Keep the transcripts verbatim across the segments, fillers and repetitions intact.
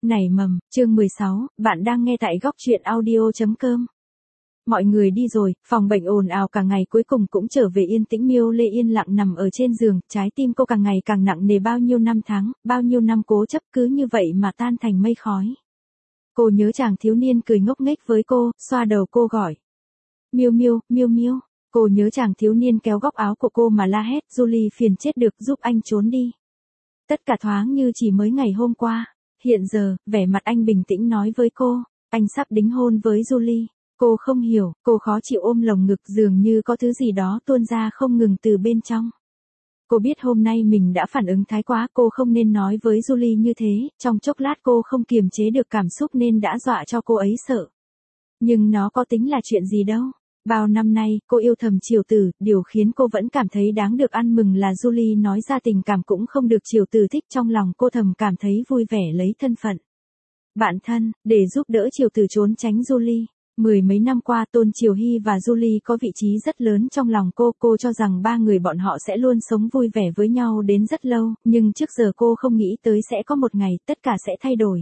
Nảy mầm, chương mười sáu, bạn đang nghe tại góc truyện audio chấm com. Mọi người đi rồi, phòng bệnh ồn ào cả ngày cuối cùng cũng trở về yên tĩnh. Miêu Lê yên lặng nằm ở trên giường, trái tim cô càng ngày càng nặng nề. Bao nhiêu năm tháng, bao nhiêu năm cố chấp cứ như vậy mà tan thành mây khói. Cô nhớ chàng thiếu niên cười ngốc nghếch với cô, xoa đầu cô gọi. Miêu Miêu, Miêu Miêu. Cô nhớ chàng thiếu niên kéo góc áo của cô mà la hét, Julie phiền chết được, giúp anh trốn đi. Tất cả thoáng như chỉ mới ngày hôm qua. Hiện giờ, vẻ mặt anh bình tĩnh nói với cô, anh sắp đính hôn với Julie. Cô không hiểu, cô khó chịu ôm lồng ngực, dường như có thứ gì đó tuôn ra không ngừng từ bên trong. Cô biết hôm nay mình đã phản ứng thái quá, cô không nên nói với Julie như thế, trong chốc lát cô không kiềm chế được cảm xúc nên đã dọa cho cô ấy sợ. Nhưng nó có tính là chuyện gì đâu. Bao năm nay, cô yêu thầm Triều Tử, điều khiến cô vẫn cảm thấy đáng được ăn mừng là Julie nói ra tình cảm cũng không được Triều Tử thích. Trong lòng cô thầm cảm thấy vui vẻ lấy thân phận bạn thân, để giúp đỡ Triều Tử trốn tránh Julie. Mười mấy năm qua Tôn Triều Hy và Julie có vị trí rất lớn trong lòng cô. Cô cho rằng ba người bọn họ sẽ luôn sống vui vẻ với nhau đến rất lâu, nhưng trước giờ cô không nghĩ tới sẽ có một ngày tất cả sẽ thay đổi.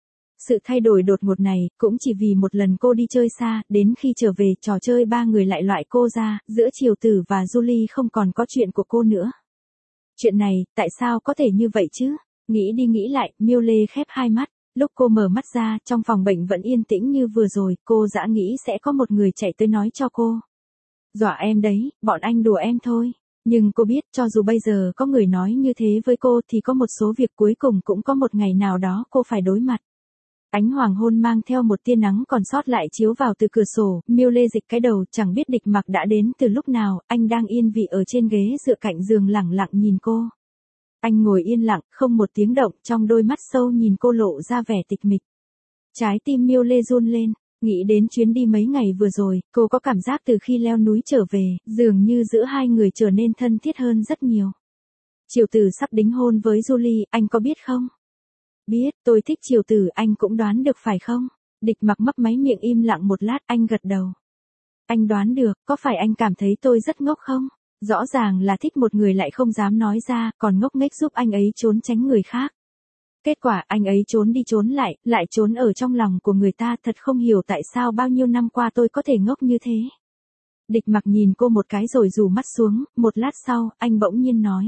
Sự thay đổi đột ngột này, cũng chỉ vì một lần cô đi chơi xa, đến khi trở về, trò chơi ba người lại loại cô ra, giữa Triều Tử và Julie không còn có chuyện của cô nữa. Chuyện này, tại sao có thể như vậy chứ? Nghĩ đi nghĩ lại, Miêu Lê khép hai mắt, lúc cô mở mắt ra, trong phòng bệnh vẫn yên tĩnh như vừa rồi, cô dã nghĩ sẽ có một người chạy tới nói cho cô. Dọa em đấy, bọn anh đùa em thôi. Nhưng cô biết, cho dù bây giờ có người nói như thế với cô thì có một số việc cuối cùng cũng có một ngày nào đó cô phải đối mặt. Ánh hoàng hôn mang theo một tia nắng còn sót lại chiếu vào từ cửa sổ, Miêu Lê dịch cái đầu, chẳng biết Địch Mặc đã đến từ lúc nào. Anh đang yên vị ở trên ghế dựa cạnh giường lẳng lặng nhìn cô. Anh ngồi yên lặng, không một tiếng động, trong đôi mắt sâu nhìn cô lộ ra vẻ tịch mịch. Trái tim Miêu Lê run lên, nghĩ đến chuyến đi mấy ngày vừa rồi, cô có cảm giác từ khi leo núi trở về, dường như giữa hai người trở nên thân thiết hơn rất nhiều. Triều Tử sắp đính hôn với Julie, anh có biết không? Biết, tôi thích Triều Tử, anh cũng đoán được phải không? Địch Mặc mấp máy miệng im lặng một lát, anh gật đầu. Anh đoán được, có phải anh cảm thấy tôi rất ngốc không? Rõ ràng là thích một người lại không dám nói ra, còn ngốc nghếch giúp anh ấy trốn tránh người khác. Kết quả anh ấy trốn đi trốn lại, lại trốn ở trong lòng của người ta, thật không hiểu tại sao bao nhiêu năm qua tôi có thể ngốc như thế. Địch Mặc nhìn cô một cái rồi rủ mắt xuống, một lát sau, anh bỗng nhiên nói.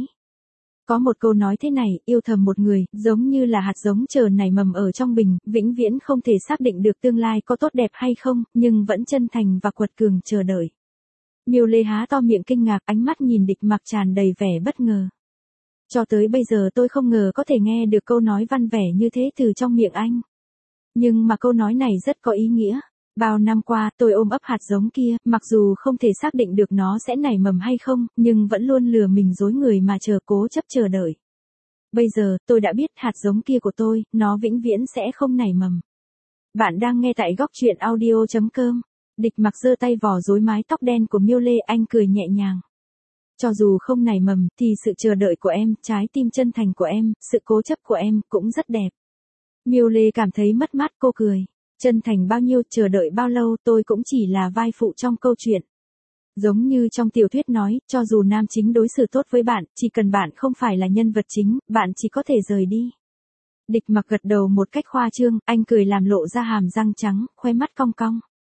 Có một câu nói thế này, yêu thầm một người, giống như là hạt giống chờ nảy mầm ở trong bình, vĩnh viễn không thể xác định được tương lai có tốt đẹp hay không, nhưng vẫn chân thành và quật cường chờ đợi. Miêu Lê há to miệng kinh ngạc, ánh mắt nhìn Địch Mặc tràn đầy vẻ bất ngờ. Cho tới bây giờ tôi không ngờ có thể nghe được câu nói văn vẻ như thế từ trong miệng anh. Nhưng mà câu nói này rất có ý nghĩa. Bao năm qua tôi ôm ấp hạt giống kia, mặc dù không thể xác định được nó sẽ nảy mầm hay không, nhưng vẫn luôn lừa mình dối người mà chờ, cố chấp chờ đợi. Bây giờ, tôi đã biết hạt giống kia của tôi, nó vĩnh viễn sẽ không nảy mầm. Bạn đang nghe tại góc truyện audio chấm com. Địch Mặc giơ tay vò rối mái tóc đen của Miêu Lê, anh cười nhẹ nhàng. Cho dù không nảy mầm, thì sự chờ đợi của em, trái tim chân thành của em, sự cố chấp của em, cũng rất đẹp. Miêu Lê cảm thấy mất mát, cô cười. Chân thành bao nhiêu, chờ đợi bao lâu, tôi cũng chỉ là vai phụ trong câu chuyện. Giống như trong tiểu thuyết nói, cho dù nam chính đối xử tốt với bạn, chỉ cần bạn không phải là nhân vật chính, bạn chỉ có thể rời đi. Địch Mặc gật đầu một cách khoa trương, anh cười làm lộ ra hàm răng trắng, khóe mắt cong cong.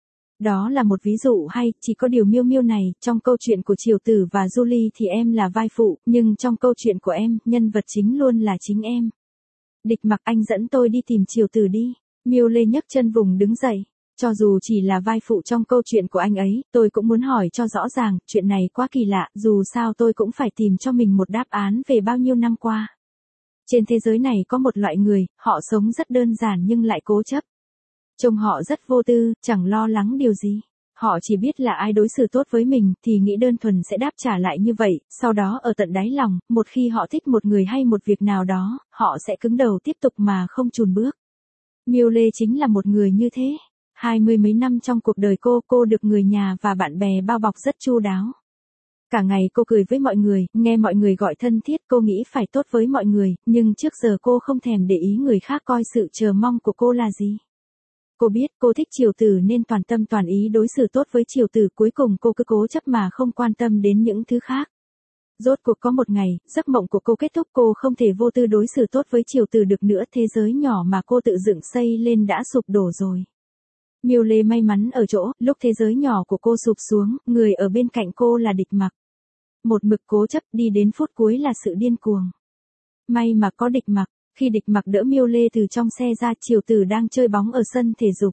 Đó là một ví dụ hay, chỉ có điều Miêu Miêu này, trong câu chuyện của Triều Tử và Julie thì em là vai phụ, nhưng trong câu chuyện của em, nhân vật chính luôn là chính em. Địch Mặc, anh dẫn tôi đi tìm Triều Tử đi. Miêu Lê nhấc chân vùng đứng dậy. Cho dù chỉ là vai phụ trong câu chuyện của anh ấy, tôi cũng muốn hỏi cho rõ ràng, chuyện này quá kỳ lạ, dù sao tôi cũng phải tìm cho mình một đáp án về bao nhiêu năm qua. Trên thế giới này có một loại người, họ sống rất đơn giản nhưng lại cố chấp. Trông họ rất vô tư, chẳng lo lắng điều gì. Họ chỉ biết là ai đối xử tốt với mình thì nghĩ đơn thuần sẽ đáp trả lại như vậy, sau đó ở tận đáy lòng, một khi họ thích một người hay một việc nào đó, họ sẽ cứng đầu tiếp tục mà không chùn bước. Miêu Lê chính là một người như thế. Hai mươi mấy năm trong cuộc đời cô, cô được người nhà và bạn bè bao bọc rất chu đáo. Cả ngày cô cười với mọi người, nghe mọi người gọi thân thiết, cô nghĩ phải tốt với mọi người, nhưng trước giờ cô không thèm để ý người khác coi sự chờ mong của cô là gì. Cô biết cô thích Triều Tử nên toàn tâm toàn ý đối xử tốt với Triều Tử, cuối cùng cô cứ cố chấp mà không quan tâm đến những thứ khác. Rốt cuộc có một ngày, giấc mộng của cô kết thúc, cô không thể vô tư đối xử tốt với Triều Từ được nữa, thế giới nhỏ mà cô tự dựng xây lên đã sụp đổ rồi. Miêu Lê may mắn ở chỗ, lúc thế giới nhỏ của cô sụp xuống, người ở bên cạnh cô là Địch Mặc. Một mực cố chấp đi đến phút cuối là sự điên cuồng. May mà có Địch Mặc, khi Địch Mặc đỡ Miêu Lê từ trong xe ra, Triều Từ đang chơi bóng ở sân thể dục.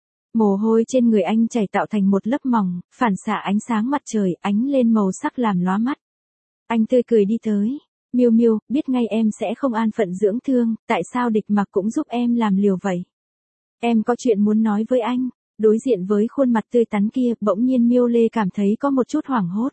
Mồ hôi trên người anh chảy tạo thành một lớp mỏng, phản xạ ánh sáng mặt trời, ánh lên màu sắc làm lóa mắt. Anh tươi cười đi tới. Miêu Miêu, biết ngay em sẽ không an phận dưỡng thương, tại sao Địch Mặc cũng giúp em làm liều vậy? Em có chuyện muốn nói với anh. Đối diện với khuôn mặt tươi tắn kia, bỗng nhiên Miêu Lê cảm thấy có một chút hoảng hốt.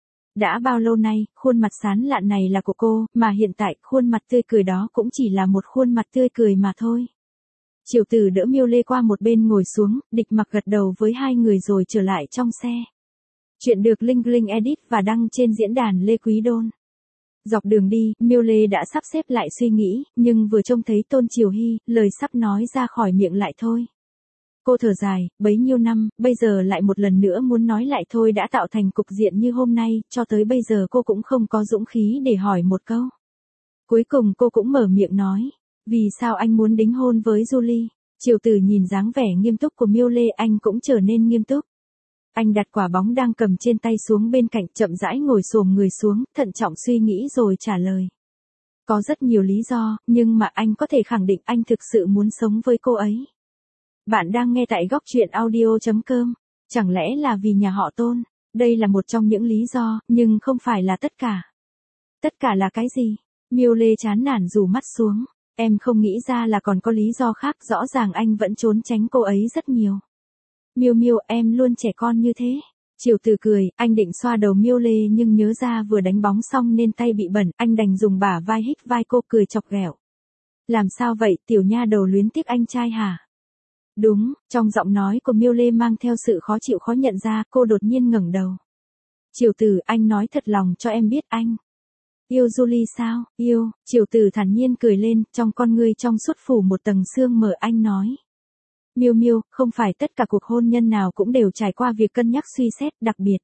Đã bao lâu nay, khuôn mặt sán lạn này là của cô, mà hiện tại, khuôn mặt tươi cười đó cũng chỉ là một khuôn mặt tươi cười mà thôi. Triều Từ đỡ Miêu Lê qua một bên ngồi xuống, Địch Mặc gật đầu với hai người rồi trở lại trong xe. Chuyện được Link Link edit và đăng trên diễn đàn Lê Quý Đôn. Dọc đường đi, Miêu Lê đã sắp xếp lại suy nghĩ, nhưng vừa trông thấy Tôn Triều Hy, lời sắp nói ra khỏi miệng lại thôi. Cô thở dài, bấy nhiêu năm, bây giờ lại một lần nữa muốn nói lại thôi đã tạo thành cục diện như hôm nay, cho tới bây giờ cô cũng không có dũng khí để hỏi một câu. Cuối cùng cô cũng mở miệng nói, vì sao anh muốn đính hôn với Julie? Triều Từ nhìn dáng vẻ nghiêm túc của Miêu Lê, anh cũng trở nên nghiêm túc. Anh đặt quả bóng đang cầm trên tay xuống bên cạnh, chậm rãi ngồi xổm người xuống, thận trọng suy nghĩ rồi trả lời. Có rất nhiều lý do, nhưng mà anh có thể khẳng định anh thực sự muốn sống với cô ấy. Bạn đang nghe tại góc truyện audio chấm com. Chẳng lẽ là vì nhà họ Tôn? Đây là một trong những lý do, nhưng không phải là tất cả. Tất cả là cái gì? Miêu Lê chán nản rủ mắt xuống. Em không nghĩ ra là còn có lý do khác, rõ ràng anh vẫn trốn tránh cô ấy rất nhiều. Miêu Miêu, em luôn trẻ con như thế. Triều Từ cười, anh định xoa đầu Miêu Lê nhưng nhớ ra vừa đánh bóng xong nên tay bị bẩn, anh đành dùng bả vai hít vai cô, cười chọc ghẹo. Làm sao vậy, tiểu nha đầu luyến tiếc anh trai hả? Đúng, trong giọng nói của Miêu Lê mang theo sự khó chịu khó nhận ra, cô đột nhiên ngẩng đầu. Triều Từ, anh nói thật lòng cho em biết anh yêu Julie sao? Yêu. Triều Từ thản nhiên cười lên, trong con ngươi trong suốt phủ một tầng sương mờ, anh nói. Miêu Miêu, không phải tất cả cuộc hôn nhân nào cũng đều trải qua việc cân nhắc suy xét, đặc biệt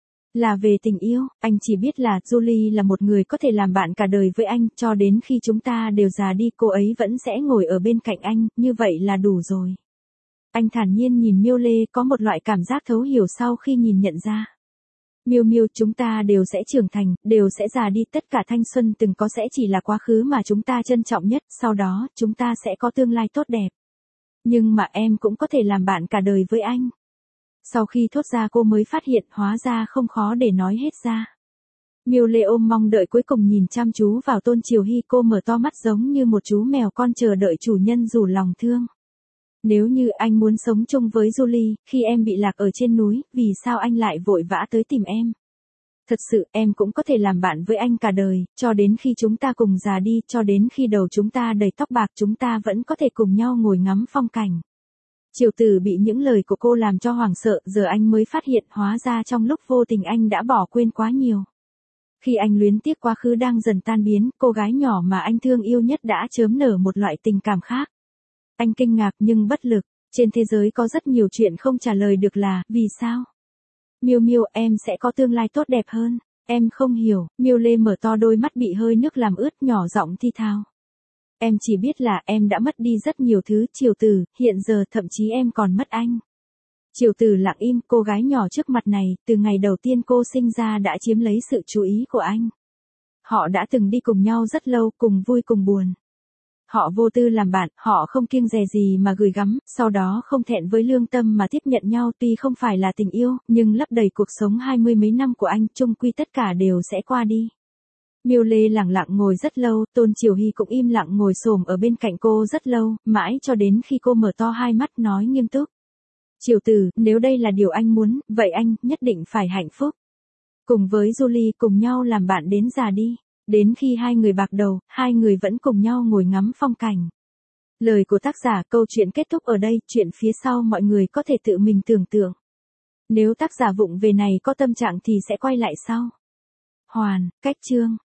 là về tình yêu, anh chỉ biết là Julie là một người có thể làm bạn cả đời với anh, cho đến khi chúng ta đều già đi, cô ấy vẫn sẽ ngồi ở bên cạnh anh, như vậy là đủ rồi. Anh thản nhiên nhìn Miêu Lê, có một loại cảm giác thấu hiểu sau khi nhìn nhận ra. Miêu Miêu, chúng ta đều sẽ trưởng thành, đều sẽ già đi, tất cả thanh xuân từng có sẽ chỉ là quá khứ mà chúng ta trân trọng nhất, sau đó, chúng ta sẽ có tương lai tốt đẹp. Nhưng mà em cũng có thể làm bạn cả đời với anh. Sau khi thốt ra cô mới phát hiện, hóa ra không khó để nói hết ra. Miêu Lê ôm mong đợi cuối cùng nhìn chăm chú vào Tôn Triều Hy, cô mở to mắt giống như một chú mèo con chờ đợi chủ nhân rủ lòng thương. Nếu như anh muốn sống chung với Julie, khi em bị lạc ở trên núi, vì sao anh lại vội vã tới tìm em? Thật sự, em cũng có thể làm bạn với anh cả đời, cho đến khi chúng ta cùng già đi, cho đến khi đầu chúng ta đầy tóc bạc, chúng ta vẫn có thể cùng nhau ngồi ngắm phong cảnh. Triều Từ bị những lời của cô làm cho hoảng sợ, giờ anh mới phát hiện, hóa ra trong lúc vô tình anh đã bỏ quên quá nhiều. Khi anh luyến tiếc quá khứ đang dần tan biến, cô gái nhỏ mà anh thương yêu nhất đã chớm nở một loại tình cảm khác. Anh kinh ngạc nhưng bất lực, trên thế giới có rất nhiều chuyện không trả lời được là, vì sao? Miêu Miêu, em sẽ có tương lai tốt đẹp hơn. Em không hiểu. Miêu Lê mở to đôi mắt bị hơi nước làm ướt, nhỏ giọng thi thào. Em chỉ biết là em đã mất đi rất nhiều thứ, Triều Từ, hiện giờ thậm chí em còn mất anh. Triều Từ lặng im, cô gái nhỏ trước mặt này, từ ngày đầu tiên cô sinh ra đã chiếm lấy sự chú ý của anh. Họ đã từng đi cùng nhau rất lâu, cùng vui cùng buồn. Họ vô tư làm bạn, họ không kiêng dè gì mà gửi gắm, sau đó không thẹn với lương tâm mà tiếp nhận nhau, tuy không phải là tình yêu, nhưng lấp đầy cuộc sống hai mươi mấy năm của anh, chung quy tất cả đều sẽ qua đi. Miêu Lê lặng lặng ngồi rất lâu, Tôn Triều Hy cũng im lặng ngồi xổm ở bên cạnh cô rất lâu, mãi cho đến khi cô mở to hai mắt nói nghiêm túc. Triều Từ, nếu đây là điều anh muốn, vậy anh nhất định phải hạnh phúc. Cùng với Julie cùng nhau làm bạn đến già đi. Đến khi hai người bạc đầu, hai người vẫn cùng nhau ngồi ngắm phong cảnh. Lời của tác giả, câu chuyện kết thúc ở đây, chuyện phía sau mọi người có thể tự mình tưởng tượng. Nếu tác giả vụng về này có tâm trạng thì sẽ quay lại sau. Hoàn, cách chương.